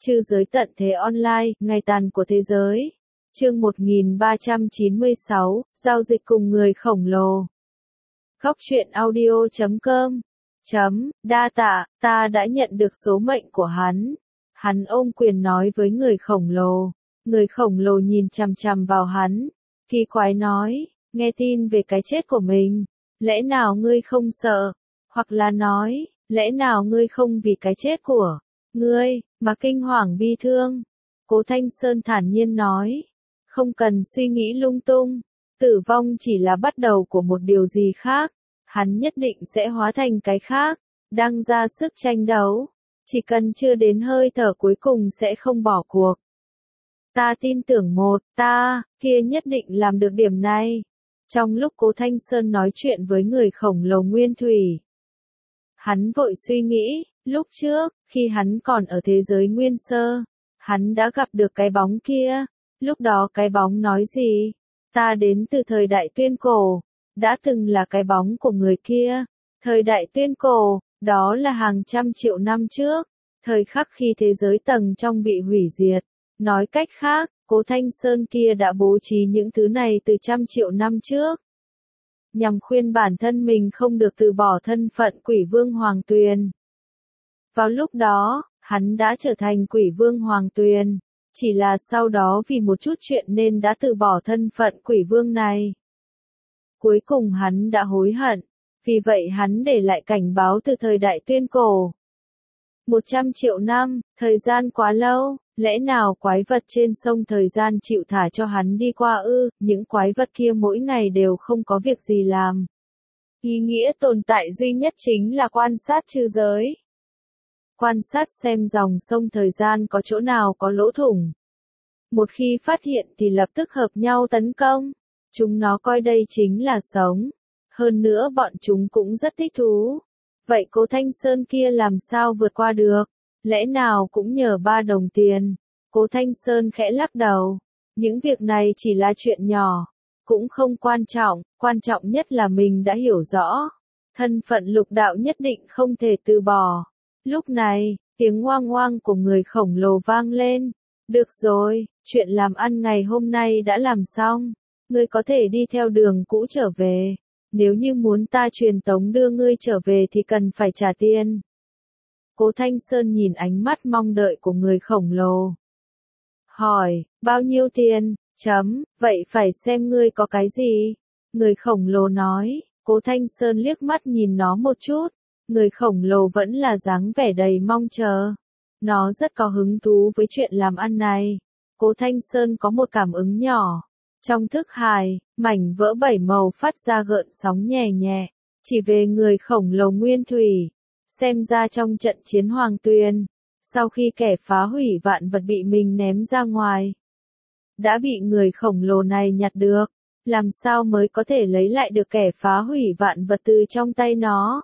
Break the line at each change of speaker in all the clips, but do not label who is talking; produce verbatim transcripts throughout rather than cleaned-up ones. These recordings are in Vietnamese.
Trư giới tận thế online, ngày tàn của thế giới. Chương một nghìn ba trăm chín mươi sáu, giao dịch cùng người khổng lồ. Góc truyện audio chấm com. Chấm, đa tạ, ta đã nhận được số mệnh của hắn. Hắn ôm quyền nói với người khổng lồ. Người khổng lồ nhìn chằm chằm vào hắn. Kỳ quái nói, nghe tin về cái chết của mình. Lẽ nào ngươi không sợ? Hoặc là nói, lẽ nào ngươi không vì cái chết của ngươi mà kinh hoàng bi thương? Cố Thanh Sơn thản nhiên nói. Không cần suy nghĩ lung tung. Tử vong chỉ là bắt đầu của một điều gì khác. Hắn nhất định sẽ hóa thành cái khác. Đang ra sức tranh đấu. Chỉ cần chưa đến hơi thở cuối cùng sẽ không bỏ cuộc. Ta tin tưởng một, ta, kia nhất định làm được điểm này. Trong lúc Cố Thanh Sơn nói chuyện với người khổng lồ Nguyên Thủy, hắn vội suy nghĩ, lúc trước, khi hắn còn ở thế giới nguyên sơ, hắn đã gặp được cái bóng kia. Lúc đó cái bóng nói gì? Ta đến từ thời đại tuyên cổ, đã từng là cái bóng của người kia. Thời đại tuyên cổ, đó là hàng trăm triệu năm trước, thời khắc khi thế giới tầng trong bị hủy diệt. Nói cách khác, Cố Thanh Sơn kia đã bố trí những thứ này từ trăm triệu năm trước, nhằm khuyên bản thân mình không được từ bỏ thân phận Quỷ Vương Hoàng Tuyền. Vào lúc đó, hắn đã trở thành Quỷ Vương Hoàng Tuyền, chỉ là sau đó vì một chút chuyện nên đã từ bỏ thân phận Quỷ Vương này. Cuối cùng hắn đã hối hận, vì vậy hắn để lại cảnh báo từ thời đại tuyên cổ. Một trăm triệu năm, thời gian quá lâu, lẽ nào quái vật trên sông thời gian chịu thả cho hắn đi qua ư? Những quái vật kia mỗi ngày đều không có việc gì làm. Ý nghĩa tồn tại duy nhất chính là quan sát trư giới. Quan sát xem dòng sông thời gian có chỗ nào có lỗ thủng. Một khi phát hiện thì lập tức hợp nhau tấn công. Chúng nó coi đây chính là sống. Hơn nữa bọn chúng cũng rất thích thú. Vậy Cố Thanh Sơn kia làm sao vượt qua được? Lẽ nào cũng nhờ ba đồng tiền? Cố Thanh Sơn khẽ lắc đầu. Những việc này chỉ là chuyện nhỏ. Cũng không quan trọng, quan trọng nhất là mình đã hiểu rõ. Thân phận lục đạo nhất định không thể từ bỏ. Lúc này, tiếng ngoang ngoang của người khổng lồ vang lên. Được rồi, chuyện làm ăn ngày hôm nay đã làm xong. Ngươi có thể đi theo đường cũ trở về. Nếu như muốn ta truyền tống đưa ngươi trở về thì cần phải trả tiền. Cố Thanh Sơn nhìn ánh mắt mong đợi của người khổng lồ. Hỏi, bao nhiêu tiền? Chấm, vậy phải xem ngươi có cái gì? Người khổng lồ nói. Cố Thanh Sơn liếc mắt nhìn nó một chút. Người khổng lồ vẫn là dáng vẻ đầy mong chờ. Nó rất có hứng thú với chuyện làm ăn này. Cố Thanh Sơn có một cảm ứng nhỏ. Trong thức hài, mảnh vỡ bảy màu phát ra gợn sóng nhẹ nhẹ. Chỉ về người khổng lồ Nguyên Thủy. Xem ra trong trận chiến Hoàng Tuyền, sau khi kẻ phá hủy vạn vật bị mình ném ra ngoài, đã bị người khổng lồ này nhặt được. Làm sao mới có thể lấy lại được kẻ phá hủy vạn vật từ trong tay nó?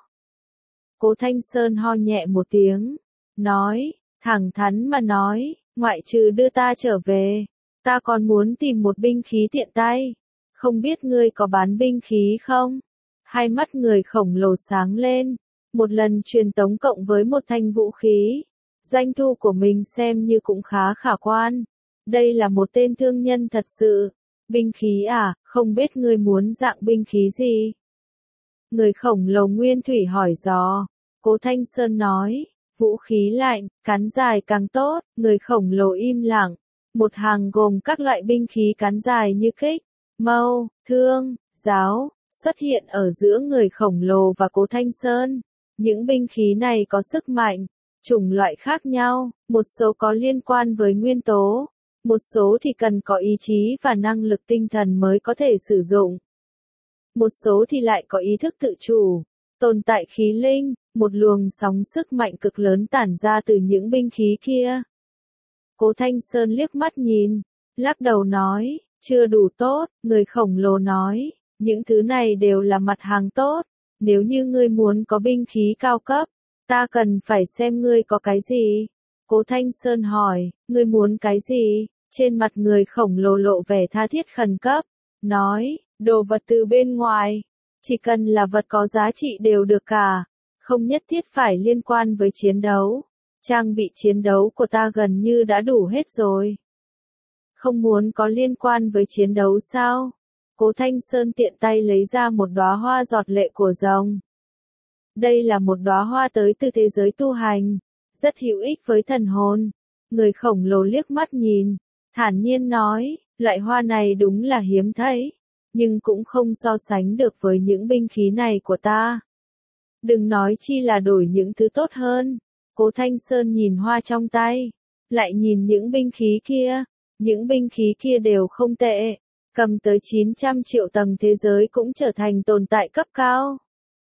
Cố Thanh Sơn ho nhẹ một tiếng. Nói, thẳng thắn mà nói, ngoại trừ đưa ta trở về, ta còn muốn tìm một binh khí tiện tay. Không biết ngươi có bán binh khí không? Hai mắt người khổng lồ sáng lên. Một lần truyền tống cộng với một thanh vũ khí. Doanh thu của mình xem như cũng khá khả quan. Đây là một tên thương nhân thật sự. Binh khí à, không biết ngươi muốn dạng binh khí gì? Người khổng lồ Nguyên Thủy hỏi dò. Cố Thanh Sơn nói, vũ khí lạnh, cán dài càng tốt. Người khổng lồ im lặng. Một hàng gồm các loại binh khí cán dài như kích, mâu, thương, giáo, xuất hiện ở giữa người khổng lồ và Cố Thanh Sơn. Những binh khí này có sức mạnh, chủng loại khác nhau, một số có liên quan với nguyên tố, một số thì cần có ý chí và năng lực tinh thần mới có thể sử dụng. Một số thì lại có ý thức tự chủ, tồn tại khí linh, một luồng sóng sức mạnh cực lớn tản ra từ những binh khí kia. Cố Thanh Sơn liếc mắt nhìn, lắc đầu nói, chưa đủ tốt. Người khổng lồ nói, những thứ này đều là mặt hàng tốt. Nếu như ngươi muốn có binh khí cao cấp, ta cần phải xem ngươi có cái gì. Cố Thanh Sơn hỏi, ngươi muốn cái gì? Trên mặt người khổng lồ lộ vẻ tha thiết khẩn cấp. Nói, đồ vật từ bên ngoài. Chỉ cần là vật có giá trị đều được cả. Không nhất thiết phải liên quan với chiến đấu. Trang bị chiến đấu của ta gần như đã đủ hết rồi. Không muốn có liên quan với chiến đấu sao? Cố Thanh Sơn tiện tay lấy ra một đóa hoa giọt lệ của rồng. Đây là một đóa hoa tới từ thế giới tu hành, rất hữu ích với thần hồn. Người khổng lồ liếc mắt nhìn, thản nhiên nói, loại hoa này đúng là hiếm thấy, nhưng cũng không so sánh được với những binh khí này của ta. Đừng nói chi là đổi những thứ tốt hơn. Cố Thanh Sơn nhìn hoa trong tay, lại nhìn những binh khí kia, những binh khí kia đều không tệ, cầm tới chín trăm triệu tầng thế giới cũng trở thành tồn tại cấp cao.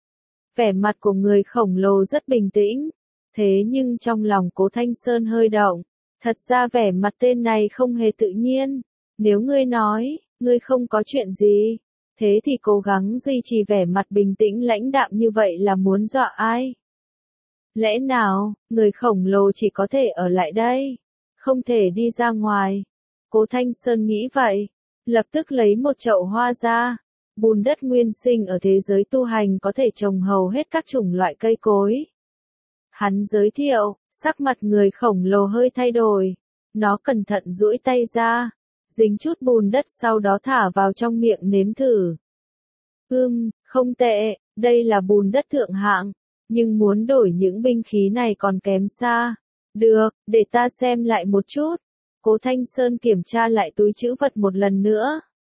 Vẻ mặt của người khổng lồ rất bình tĩnh, thế nhưng trong lòng Cố Thanh Sơn hơi động, thật ra vẻ mặt tên này không hề tự nhiên, nếu ngươi nói, ngươi không có chuyện gì, thế thì cố gắng duy trì vẻ mặt bình tĩnh lãnh đạm như vậy là muốn dọa ai? Lẽ nào, người khổng lồ chỉ có thể ở lại đây, không thể đi ra ngoài? Cố Thanh Sơn nghĩ vậy, lập tức lấy một chậu hoa ra. Bùn đất nguyên sinh ở thế giới tu hành có thể trồng hầu hết các chủng loại cây cối. Hắn giới thiệu, sắc mặt người khổng lồ hơi thay đổi. Nó cẩn thận duỗi tay ra, dính chút bùn đất sau đó thả vào trong miệng nếm thử. Ừm, không tệ, đây là bùn đất thượng hạng, nhưng muốn đổi những binh khí này còn kém xa. Được, để ta xem lại một chút. Cố Thanh Sơn kiểm tra lại túi trữ vật một lần nữa.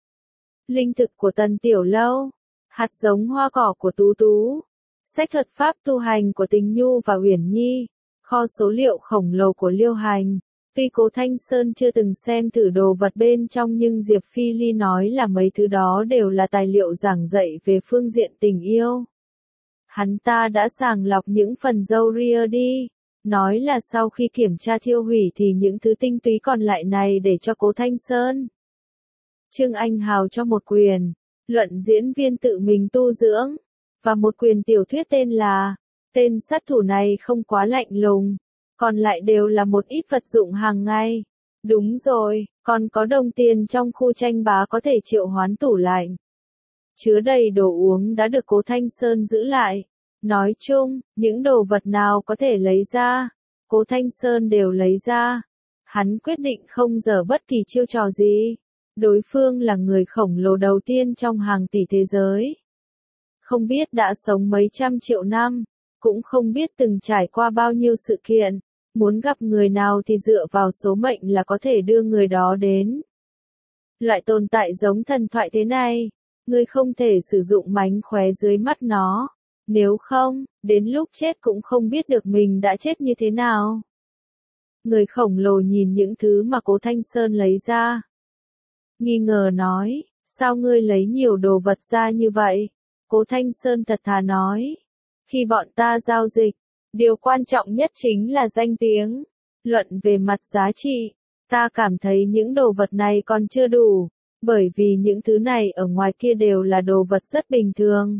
Linh thực của Tần Tiểu Lâu, hạt giống hoa cỏ của Tú Tú, sách thuật pháp tu hành của Tình Nhu và Uyển Nhi, kho số liệu khổng lồ của Liêu Hành. Tuy Cố Thanh Sơn chưa từng xem thử đồ vật bên trong nhưng Diệp Phi Ly nói là mấy thứ đó đều là tài liệu giảng dạy về phương diện tình yêu. Hắn ta đã sàng lọc những phần dâu ria đi, nói là sau khi kiểm tra thiêu hủy thì những thứ tinh túy còn lại này để cho Cố Thanh Sơn. Trương Anh Hào cho một quyền, luận diễn viên tự mình tu dưỡng, và một quyền tiểu thuyết tên là, tên sát thủ này không quá lạnh lùng, còn lại đều là một ít vật dụng hàng ngày. Đúng rồi, còn có đồng tiền trong khu tranh bá có thể triệu hoán tủ lạnh. Chứa đầy đồ uống đã được Cố Thanh Sơn giữ lại. Nói chung, những đồ vật nào có thể lấy ra, Cố Thanh Sơn đều lấy ra. Hắn quyết định không giở bất kỳ chiêu trò gì. Đối phương là người khổng lồ đầu tiên trong hàng tỷ thế giới. Không biết đã sống mấy trăm triệu năm, cũng không biết từng trải qua bao nhiêu sự kiện. Muốn gặp người nào thì dựa vào số mệnh là có thể đưa người đó đến. Loại tồn tại giống thần thoại thế này, ngươi không thể sử dụng mánh khóe dưới mắt nó. Nếu không, đến lúc chết cũng không biết được mình đã chết như thế nào. Người khổng lồ nhìn những thứ mà Cố Thanh Sơn lấy ra. Nghi ngờ nói, sao ngươi lấy nhiều đồ vật ra như vậy? Cố Thanh Sơn thật thà nói, khi bọn ta giao dịch, điều quan trọng nhất chính là danh tiếng. Luận về mặt giá trị, ta cảm thấy những đồ vật này còn chưa đủ, bởi vì những thứ này ở ngoài kia đều là đồ vật rất bình thường.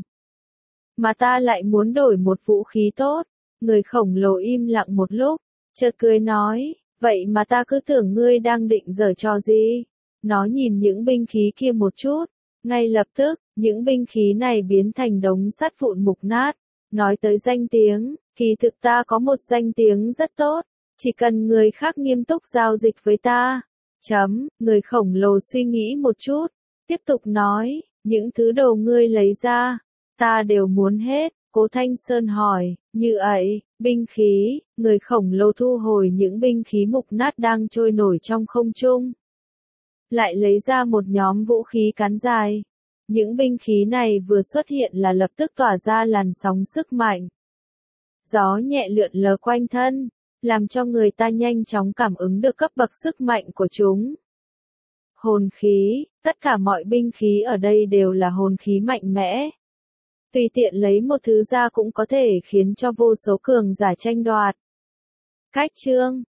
Mà ta lại muốn đổi một vũ khí tốt. Người khổng lồ im lặng một lúc, chợt cười nói, vậy mà ta cứ tưởng ngươi đang định giở trò gì. Nó nhìn những binh khí kia một chút, ngay lập tức, những binh khí này biến thành đống sắt vụn mục nát. Nói tới danh tiếng, kỳ thực ta có một danh tiếng rất tốt, chỉ cần người khác nghiêm túc giao dịch với ta. Chấm, người khổng lồ suy nghĩ một chút, tiếp tục nói, những thứ đồ ngươi lấy ra, ta đều muốn hết. Cố Thanh Sơn hỏi, như ấy, binh khí, người khổng lồ thu hồi những binh khí mục nát đang trôi nổi trong không trung. Lại lấy ra một nhóm vũ khí cán dài. Những binh khí này vừa xuất hiện là lập tức tỏa ra làn sóng sức mạnh. Gió nhẹ lượn lờ quanh thân, làm cho người ta nhanh chóng cảm ứng được cấp bậc sức mạnh của chúng. Hồn khí, tất cả mọi binh khí ở đây đều là hồn khí mạnh mẽ. Tùy tiện lấy một thứ ra cũng có thể khiến cho vô số cường giả tranh đoạt. Cách chương